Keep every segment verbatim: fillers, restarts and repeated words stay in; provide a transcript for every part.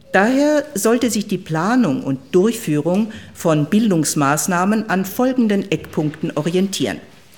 Daher sollte sich die Planung und Durchführung von Bildungsmaßnahmen an folgenden Eckpunkten orientieren.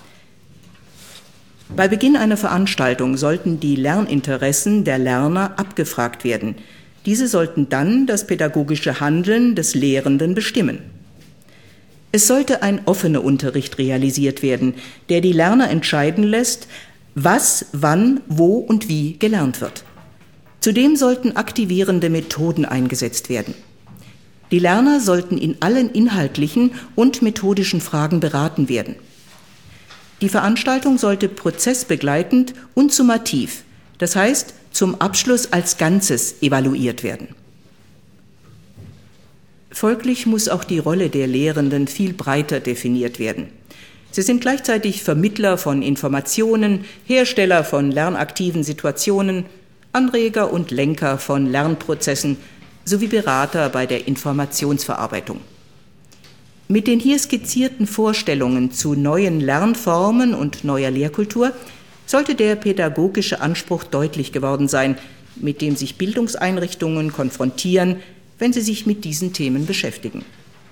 Bei Beginn einer Veranstaltung sollten die Lerninteressen der Lerner abgefragt werden. Diese sollten dann das pädagogische Handeln des Lehrenden bestimmen. Es sollte ein offener Unterricht realisiert werden, der die Lerner entscheiden lässt, was, wann, wo und wie gelernt wird. Zudem sollten aktivierende Methoden eingesetzt werden. Die Lerner sollten in allen inhaltlichen und methodischen Fragen beraten werden. Die Veranstaltung sollte prozessbegleitend und summativ, das heißt zum Abschluss als Ganzes evaluiert werden. Folglich muss auch die Rolle der Lehrenden viel breiter definiert werden. Sie sind gleichzeitig Vermittler von Informationen, Hersteller von lernaktiven Situationen, Anreger und Lenker von Lernprozessen sowie Berater bei der Informationsverarbeitung. Mit den hier skizzierten Vorstellungen zu neuen Lernformen und neuer Lehrkultur sollte der pädagogische Anspruch deutlich geworden sein, mit dem sich Bildungseinrichtungen konfrontieren, wenn sie sich mit diesen Themen beschäftigen.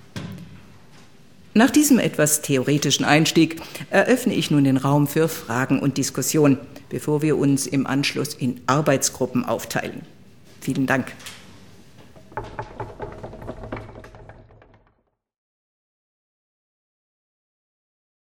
Nach diesem etwas theoretischen Einstieg eröffne ich nun den Raum für Fragen und Diskussion, bevor wir uns im Anschluss in Arbeitsgruppen aufteilen. Vielen Dank.